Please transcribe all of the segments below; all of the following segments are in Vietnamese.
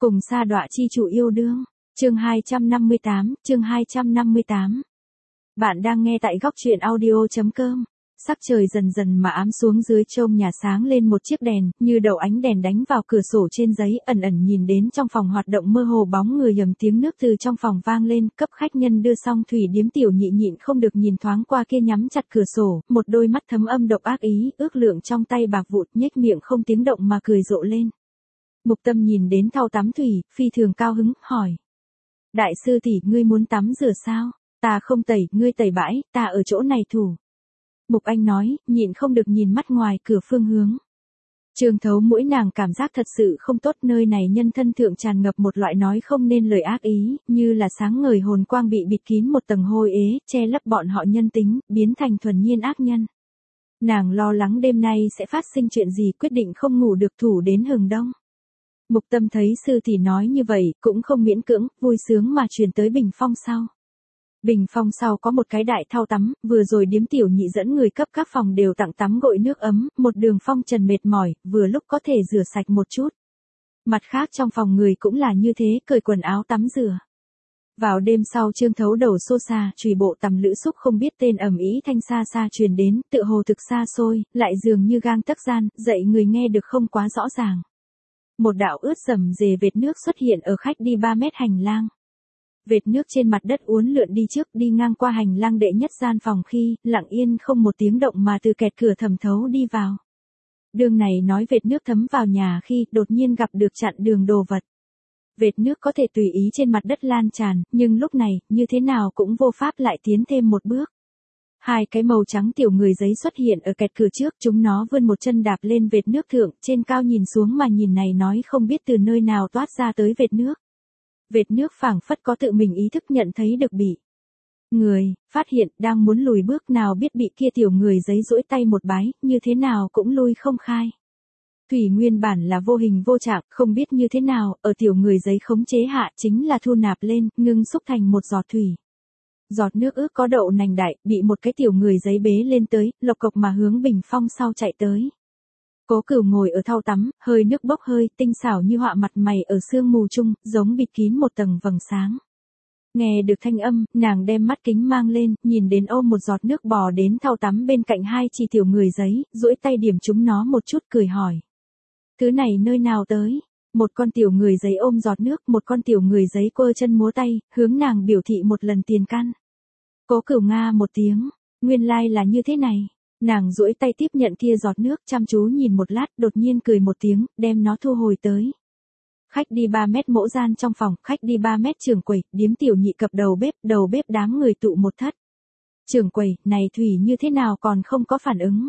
Cùng sa đọa chi chủ yêu đương. Chương 258. Bạn đang nghe tại góc truyện audio.com. Sắc trời dần dần mà ám xuống, dưới trông nhà sáng lên một chiếc đèn, như đầu ánh đèn đánh vào cửa sổ trên giấy, ẩn ẩn nhìn đến trong phòng hoạt động mơ hồ bóng người, dầm tiếng nước từ trong phòng vang lên. Cấp khách nhân đưa xong thủy điếm Tiểu Nhị nhịn không được nhìn thoáng qua kia nhắm chặt cửa sổ, một đôi mắt thấm âm độc ác ý, ước lượng trong tay bạc vụt, nhếch miệng không tiếng động mà cười rộ lên. Mục Tâm nhìn đến thau tắm thủy, phi thường cao hứng, hỏi: Đại sư tỷ, ngươi muốn tắm rửa sao? Ta không tẩy, ngươi tẩy bãi, ta ở chỗ này thủ. Mục Anh nói, nhịn không được nhìn mắt ngoài cửa phương hướng. Trương Thấu mỗi nàng cảm giác thật sự không tốt, nơi này nhân thân thượng tràn ngập một loại nói không nên lời ác ý, như là sáng ngời hồn quang bị bịt kín một tầng hôi ế, che lấp bọn họ nhân tính, biến thành thuần nhiên ác nhân. Nàng lo lắng đêm nay sẽ phát sinh chuyện gì, quyết định không ngủ được thủ đến hừng đông. Mục Tâm thấy sư tỷ nói như vậy, cũng không miễn cưỡng, vui sướng mà truyền tới bình phong sau. Bình phong sau có một cái đại thau tắm, vừa rồi điếm Tiểu Nhị dẫn người cấp các phòng đều tặng tắm gội nước ấm, một đường phong trần mệt mỏi, vừa lúc có thể rửa sạch một chút. Mặt khác trong phòng người cũng là như thế, cởi quần áo tắm rửa. Vào đêm sau, Trương Thấu đầu xô xa, chùy bộ tằm lữ xúc không biết tên ầm ĩ thanh xa xa truyền đến, tựa hồ thực xa xôi, lại dường như gang tấc gian, dậy người nghe được không quá rõ ràng. Một đạo ướt rầm rề vệt nước xuất hiện ở khách đi 3 mét hành lang. Vệt nước trên mặt đất uốn lượn đi trước, đi ngang qua hành lang đệ nhất gian phòng khi, lặng yên không một tiếng động mà từ kẹt cửa thẩm thấu đi vào. Đường này nói vệt nước thấm vào nhà khi, đột nhiên gặp được chặn đường đồ vật. Vệt nước có thể tùy ý trên mặt đất lan tràn, nhưng lúc này, như thế nào cũng vô pháp lại tiến thêm một bước. Hai cái màu trắng tiểu người giấy xuất hiện ở kẹt cửa trước, chúng nó vươn một chân đạp lên vệt nước thượng, trên cao nhìn xuống mà nhìn này nói không biết từ nơi nào toát ra tới vệt nước. Vệt nước phảng phất có tự mình ý thức nhận thấy được bị người phát hiện, đang muốn lùi bước, nào biết bị kia tiểu người giấy duỗi tay một bái, như thế nào cũng lui không khai. Thủy nguyên bản là vô hình vô trạng, không biết như thế nào, ở tiểu người giấy khống chế hạ chính là thu nạp lên, ngưng xúc thành một giọt thủy. Giọt nước ước có đậu nành đại, bị một cái tiểu người giấy bế lên tới, lộc cộc mà hướng bình phong sau chạy tới. Cố Cửu ngồi ở thau tắm, hơi nước bốc hơi, tinh xảo như họa mặt mày ở sương mù chung, giống bịt kín một tầng vầng sáng. Nghe được thanh âm, nàng đem mắt kính mang lên, nhìn đến ôm một giọt nước bò đến thau tắm bên cạnh hai chỉ tiểu người giấy, duỗi tay điểm chúng nó một chút, cười hỏi: Thứ này nơi nào tới? Một con tiểu người giấy ôm giọt nước, một con tiểu người giấy quơ chân múa tay, hướng nàng biểu thị một lần tiền căn. Cố Cửu nga một tiếng, nguyên lai là như thế này. Nàng duỗi tay tiếp nhận kia giọt nước, chăm chú nhìn một lát, đột nhiên cười một tiếng, đem nó thu hồi tới. Khách đi 3 mét mỗ gian trong phòng, khách đi 3 mét trưởng quầy, điếm Tiểu Nhị cập đầu bếp đám người tụ một thất. Trưởng quầy, này thủy như thế nào còn không có phản ứng?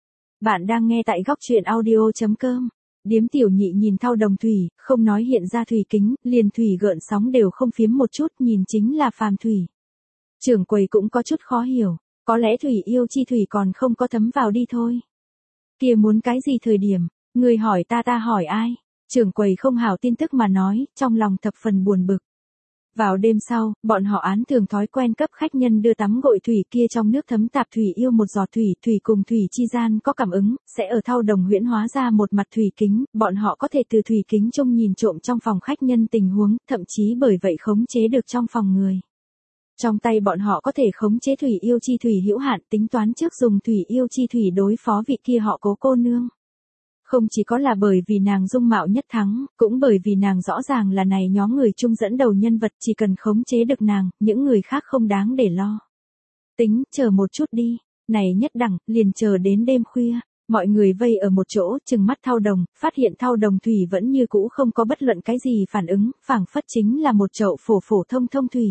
Bạn đang nghe tại góc truyện audio.com. Điếm Tiểu Nhị nhìn thau đồng thủy, không nói hiện ra thủy kính, liền thủy gợn sóng đều không phiếm một chút, nhìn chính là phàm thủy. Trưởng quầy cũng có chút khó hiểu. Có lẽ thủy yêu chi thủy còn không có thấm vào đi thôi. Kia muốn cái gì thời điểm? Người hỏi ta, ta hỏi ai? Trưởng quầy không hảo tin tức mà nói, trong lòng thập phần buồn bực. Vào đêm sau, bọn họ án thường thói quen cấp khách nhân đưa tắm gội thủy, kia trong nước thấm tạp thủy yêu một giọt thủy, thủy cùng thủy chi gian có cảm ứng, sẽ ở thau đồng huyễn hóa ra một mặt thủy kính, bọn họ có thể từ thủy kính trông nhìn trộm trong phòng khách nhân tình huống, thậm chí bởi vậy khống chế được trong phòng người. Trong tay bọn họ có thể khống chế thủy yêu chi thủy hữu hạn, tính toán trước dùng thủy yêu chi thủy đối phó vị kia họ Cố cô nương. Không chỉ có là bởi vì nàng dung mạo nhất thắng, cũng bởi vì nàng rõ ràng là này nhóm người chung dẫn đầu nhân vật, chỉ cần khống chế được nàng, những người khác không đáng để lo. Tính, chờ một chút đi, này nhất đẳng, liền chờ đến đêm khuya. Mọi người vây ở một chỗ, chừng mắt thau đồng, phát hiện thau đồng thủy vẫn như cũ không có bất luận cái gì phản ứng, phảng phất chính là một chậu phổ thông thủy.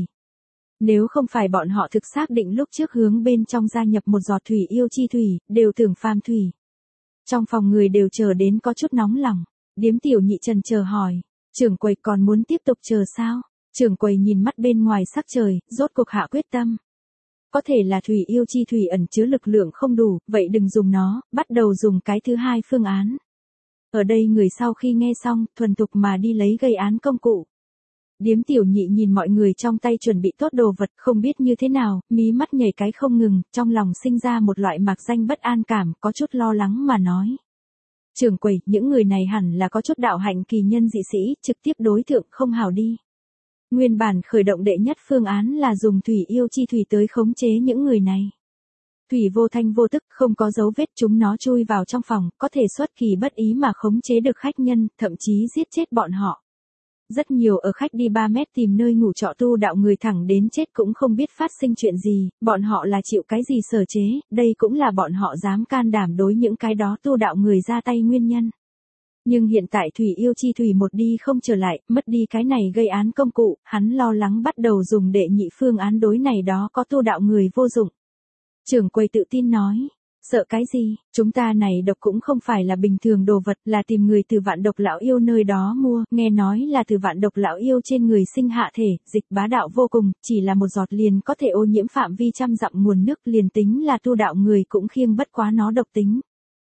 Nếu không phải bọn họ thực xác định lúc trước hướng bên trong gia nhập một giọt thủy yêu chi thủy, đều tưởng phàm thủy. Trong phòng người đều chờ đến có chút nóng lòng. Điếm Tiểu Nhị trần chờ hỏi: Trưởng quầy còn muốn tiếp tục chờ sao? Trưởng quầy nhìn mắt bên ngoài sắc trời, rốt cuộc hạ quyết tâm. Có thể là thủy yêu chi thủy ẩn chứa lực lượng không đủ, vậy đừng dùng nó, bắt đầu dùng cái thứ hai phương án. Ở đây người sau khi nghe xong, thuần thục mà đi lấy gây án công cụ. Điếm Tiểu Nhị nhìn mọi người trong tay chuẩn bị tốt đồ vật, không biết như thế nào, mí mắt nhảy cái không ngừng, trong lòng sinh ra một loại mạc danh bất an cảm, có chút lo lắng mà nói: Trưởng quầy, những người này hẳn là có chút đạo hạnh kỳ nhân dị sĩ, trực tiếp đối tượng không hảo đi. Nguyên bản khởi động đệ nhất phương án là dùng thủy yêu chi thủy tới khống chế những người này. Thủy vô thanh vô tức, không có dấu vết, chúng nó chui vào trong phòng, có thể xuất kỳ bất ý mà khống chế được khách nhân, thậm chí giết chết bọn họ. Rất nhiều ở khách đi 3 mét tìm nơi ngủ trọ tu đạo người thẳng đến chết cũng không biết phát sinh chuyện gì, bọn họ là chịu cái gì sở chế, đây cũng là bọn họ dám can đảm đối những cái đó tu đạo người ra tay nguyên nhân. Nhưng hiện tại thủy yêu chi thủy một đi không trở lại, mất đi cái này gây án công cụ, hắn lo lắng bắt đầu dùng đệ nhị phương án đối này đó có tu đạo người vô dụng. Trưởng quầy tự tin nói, sợ cái gì, chúng ta này độc cũng không phải là bình thường đồ vật, là tìm người từ Vạn Độc lão yêu nơi đó mua, nghe nói là từ Vạn Độc lão yêu trên người sinh hạ thể, dịch bá đạo vô cùng, chỉ là một giọt liền có thể ô nhiễm phạm vi trăm dặm nguồn nước, liền tính là tu đạo người cũng khiêng bất quá nó độc tính.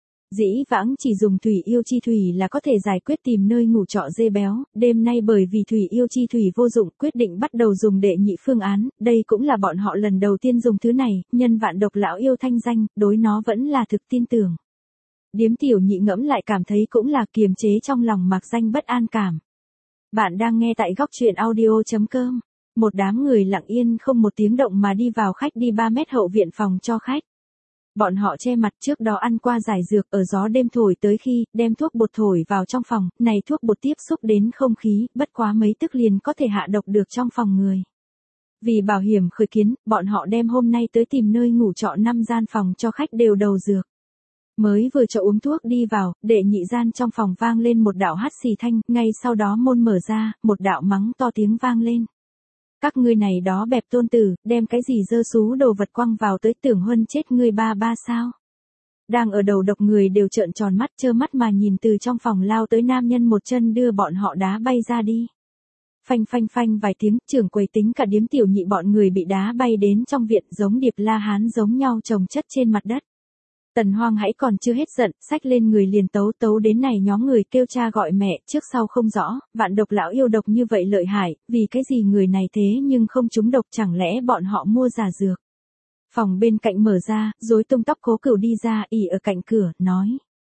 Dĩ vãng chỉ dùng thủy yêu chi thủy là có thể giải quyết tìm nơi ngủ trọ dê béo, đêm nay bởi vì thủy yêu chi thủy vô dụng quyết định bắt đầu dùng đệ nhị phương án, đây cũng là bọn họ lần đầu tiên dùng thứ này, nhân Vạn Độc lão yêu thanh danh, đối nó vẫn là thực tin tưởng. Điếm tiểu nhị ngẫm lại cảm thấy cũng là kiềm chế trong lòng mạc danh bất an cảm. Bạn đang nghe tại góc truyện audio.com, một đám người lặng yên không một tiếng động mà đi vào khách đi 3 mét hậu viện phòng cho khách. Bọn họ che mặt trước đó ăn qua giải dược ở gió đêm thổi tới khi đem thuốc bột thổi vào trong phòng, này thuốc bột tiếp xúc đến không khí, bất quá mấy tức liền có thể hạ độc được trong phòng người. Vì bảo hiểm khởi kiến, bọn họ đem hôm nay tới tìm nơi ngủ trọ 5 gian phòng cho khách đều đầu dược. Mới vừa cho uống thuốc đi vào, đệ nhị gian trong phòng vang lên một đạo hắt xì thanh, ngay sau đó môn mở ra, một đạo mắng to tiếng vang lên. Các ngươi này đó bẹp tôn tử, đem cái gì dơ xú đồ vật quăng vào tới tưởng huân chết ngươi ba sao. Đang ở đầu độc người đều trợn tròn mắt trơ mắt mà nhìn từ trong phòng lao tới nam nhân một chân đưa bọn họ đá bay ra đi. Phanh phanh phanh vài tiếng, trưởng quầy tính cả điếm tiểu nhị bọn người bị đá bay đến trong viện giống điệp la hán giống nhau chồng chất trên mặt đất. Tần Hoang hãy còn chưa hết giận, xách lên người liền tấu đến này nhóm người kêu cha gọi mẹ, trước sau không rõ, Vạn Độc lão yêu độc như vậy lợi hại, vì cái gì người này thế nhưng không trúng độc, chẳng lẽ bọn họ mua giả dược. Phòng bên cạnh mở ra, rối tung tóc Cố Cửu đi ra, ỉ ở cạnh cửa, nói.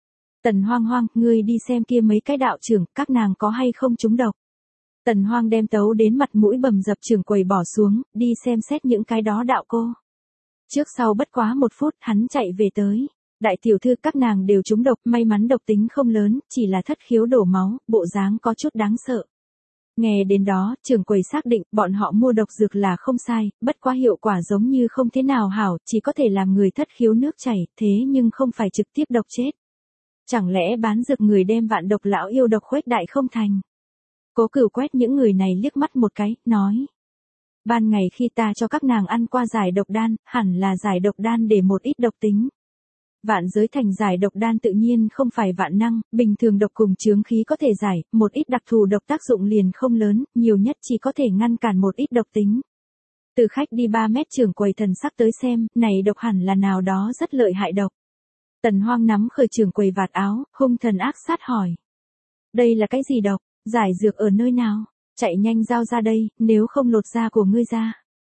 Tần Hoang, ngươi đi xem kia mấy cái đạo trưởng, các nàng có hay không trúng độc. Tần Hoang đem tấu đến mặt mũi bầm dập trưởng quầy bỏ xuống, đi xem xét những cái đó đạo cô. Trước sau bất quá 1 phút, hắn chạy về tới. Đại tiểu thư các nàng đều trúng độc, may mắn độc tính không lớn, chỉ là thất khiếu đổ máu, bộ dáng có chút đáng sợ. Nghe đến đó, trưởng quầy xác định, bọn họ mua độc dược là không sai, bất quá hiệu quả giống như không thế nào hảo, chỉ có thể làm người thất khiếu nước chảy, thế nhưng không phải trực tiếp độc chết. Chẳng lẽ bán dược người đem Vạn Độc lão yêu độc khuếch đại không thành? Cố Cửu quét những người này liếc mắt một cái, nói. Ban ngày khi ta cho các nàng ăn qua giải độc đan, hẳn là giải độc đan để một ít độc tính. Vạn giới thành giải độc đan tự nhiên không phải vạn năng, bình thường độc cùng chướng khí có thể giải, một ít đặc thù độc tác dụng liền không lớn, nhiều nhất chỉ có thể ngăn cản một ít độc tính. Từ khách đi 3 mét trưởng quầy thần sắc tới xem, này độc hẳn là nào đó rất lợi hại độc. Tần Hoang nắm khởi trưởng quầy vạt áo, hung thần ác sát hỏi. Đây là cái gì độc, giải dược ở nơi nào, chạy nhanh giao ra đây, nếu không lột da của ngươi ra.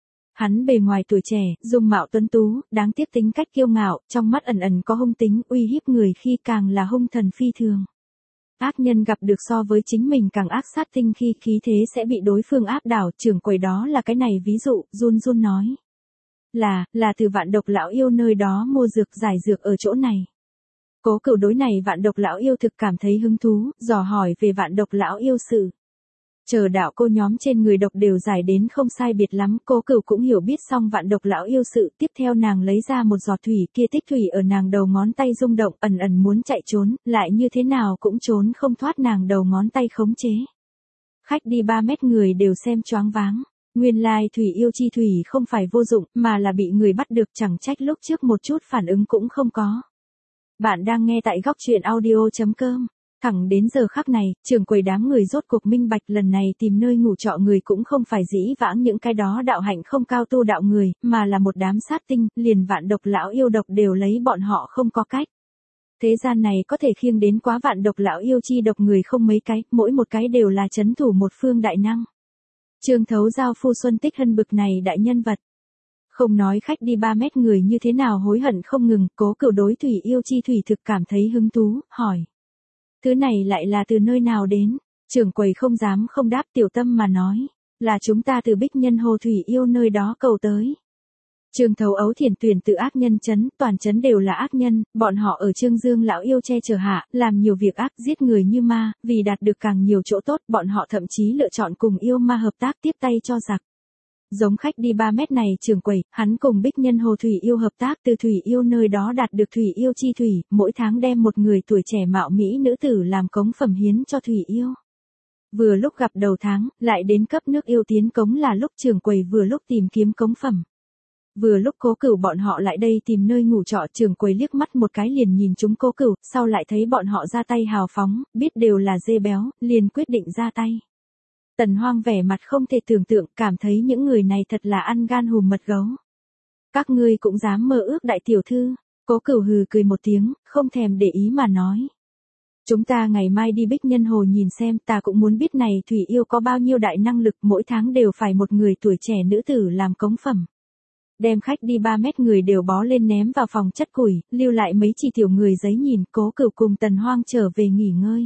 Hắn bề ngoài tuổi trẻ, dung mạo tuấn tú, đáng tiếc tính cách kiêu ngạo, trong mắt ẩn ẩn có hung tính, uy hiếp người khi càng là hung thần phi thường. Ác nhân gặp được so với chính mình càng ác sát tinh khi khí thế sẽ bị đối phương áp đảo, trưởng quầy đó là cái này ví dụ, run nói. Là từ Vạn Độc lão yêu nơi đó mua dược giải dược ở chỗ này. Cố Cửu đối này Vạn Độc lão yêu thực cảm thấy hứng thú, dò hỏi về Vạn Độc lão yêu sự. Chờ đạo cô nhóm trên người độc đều giải đến không sai biệt lắm, Cố Cửu cũng hiểu biết xong Vạn Độc lão yêu sự, tiếp theo nàng lấy ra một giọt thủy, kia tích thủy ở nàng đầu ngón tay rung động, ẩn ẩn muốn chạy trốn, lại như thế nào cũng trốn không thoát nàng đầu ngón tay khống chế. Khách đi 3 mét người đều xem choáng váng, nguyên lai thủy yêu chi thủy không phải vô dụng, mà là bị người bắt được, chẳng trách lúc trước một chút phản ứng cũng không có. Bạn đang nghe tại góc truyện audio.com. Thẳng đến giờ khắc này, trưởng quầy đám người rốt cuộc minh bạch lần này tìm nơi ngủ trọ người cũng không phải dĩ vãng những cái đó đạo hạnh không cao tu đạo người, mà là một đám sát tinh, liền Vạn Độc lão yêu độc đều lấy bọn họ không có cách. Thế gian này có thể khiêng đến quá Vạn Độc lão yêu chi độc người không mấy cái, mỗi một cái đều là chấn thủ một phương đại năng. Trương Thấu giao phu Xuân Tích Hân bực này đại nhân vật. Không nói khách đi 3 mét người như thế nào hối hận không ngừng, Cố Cửu đối thủy yêu chi thủy thực cảm thấy hứng thú, hỏi. Thứ này lại là từ nơi nào đến? Trưởng quầy không dám không đáp, tiểu tâm mà nói. Là chúng ta từ Bích Nhân Hồ Thủy Yêu nơi đó cầu tới. Trương Thấu Ấu Thiền tuyển tự ác nhân trấn, toàn trấn đều là ác nhân, bọn họ ở Trương Dương lão yêu che chở hạ, làm nhiều việc ác, giết người như ma, vì đạt được càng nhiều chỗ tốt, bọn họ thậm chí lựa chọn cùng yêu ma hợp tác tiếp tay cho giặc. Giống khách đi 3 mét này trưởng quầy, hắn cùng Bích Nhân Hồ Thủy Yêu hợp tác từ Thủy Yêu nơi đó đạt được Thủy Yêu chi thủy, mỗi tháng đem một người tuổi trẻ mạo mỹ nữ tử làm cống phẩm hiến cho Thủy Yêu. Vừa lúc gặp đầu tháng, lại đến cấp nước yêu tiến cống là lúc trưởng quầy vừa lúc tìm kiếm cống phẩm. Vừa lúc Cố Cửu bọn họ lại đây tìm nơi ngủ trọ, trưởng quầy liếc mắt một cái liền nhìn chúng Cố Cửu, sau lại thấy bọn họ ra tay hào phóng, biết đều là dê béo, liền quyết định ra tay. Tần Hoang vẻ mặt không thể tưởng tượng, cảm thấy những người này thật là ăn gan hùm mật gấu. Các ngươi cũng dám mơ ước đại tiểu thư? Cố Cửu hừ cười một tiếng, không thèm để ý mà nói. Chúng ta ngày mai đi Bích Nhân Hồ nhìn xem, ta cũng muốn biết này Thủy Yêu có bao nhiêu đại năng lực, mỗi tháng đều phải một người tuổi trẻ nữ tử làm cống phẩm. Đem khách đi 3 mét người đều bó lên ném vào phòng chất củi, lưu lại mấy chỉ tiểu người giấy nhìn. Cố Cửu cùng Tần Hoang trở về nghỉ ngơi.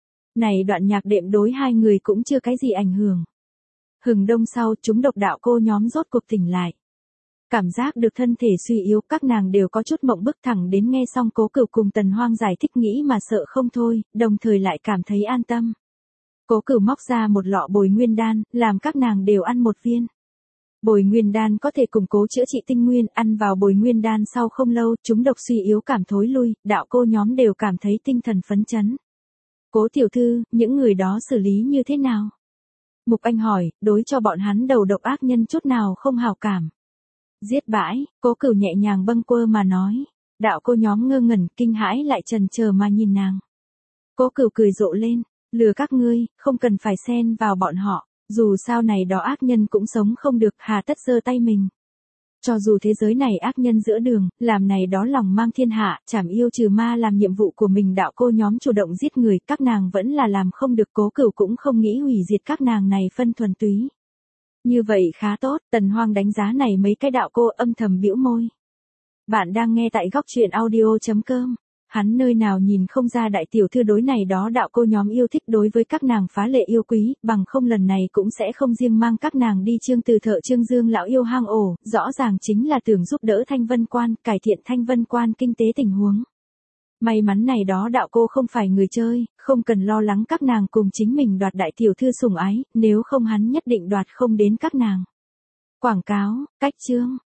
Này đoạn nhạc đệm đối hai người cũng chưa cái gì ảnh hưởng. Hừng đông sau, chúng độc đạo cô nhóm rốt cuộc tỉnh lại. Cảm giác được thân thể suy yếu, các nàng đều có chút mộng bức, thẳng đến nghe xong Cố Cửu cùng Tần Hoang giải thích nghĩ mà sợ không thôi, đồng thời lại cảm thấy an tâm. Cố Cửu móc ra một lọ bồi nguyên đan, làm các nàng đều ăn một viên. Bồi nguyên đan có thể củng cố chữa trị tinh nguyên, ăn vào bồi nguyên đan sau không lâu, chúng độc suy yếu cảm thối lui, đạo cô nhóm đều cảm thấy tinh thần phấn chấn. Cố tiểu thư, những người đó xử lý như thế nào? Mục Anh hỏi, đối cho bọn hắn đầu độc ác nhân chút nào không hảo cảm. Giết bãi, Cố Cửu nhẹ nhàng bâng quơ mà nói. Đạo cô nhóm ngơ ngẩn, kinh hãi lại chần chờ mà nhìn nàng. Cố Cửu cười rộ lên, lừa các ngươi, không cần phải xen vào bọn họ. Dù sao này đó ác nhân cũng sống không được, hà tất giơ tay mình. Cho dù thế giới này ác nhân giữa đường, làm này đó lòng mang thiên hạ, trảm yêu trừ ma làm nhiệm vụ của mình, đạo cô nhóm chủ động giết người, các nàng vẫn là làm không được. Cố Cửu cũng không nghĩ hủy diệt các nàng này phân thuần túy. Như vậy khá tốt, Tần Hoang đánh giá này mấy cái đạo cô, âm thầm bĩu môi. Bạn đang nghe tại góc truyện audio.com. Hắn nơi nào nhìn không ra đại tiểu thư đối này đó đạo cô nhóm yêu thích, đối với các nàng phá lệ yêu quý, bằng không lần này cũng sẽ không riêng mang các nàng đi Trương Từ Thợ Trương Dương lão yêu hang ổ, rõ ràng chính là tưởng giúp đỡ Thanh Vân Quan, cải thiện Thanh Vân Quan kinh tế tình huống. May mắn này đó đạo cô không phải người chơi, không cần lo lắng các nàng cùng chính mình đoạt đại tiểu thư sủng ái, nếu không hắn nhất định đoạt không đến các nàng. Quảng cáo, cách chương.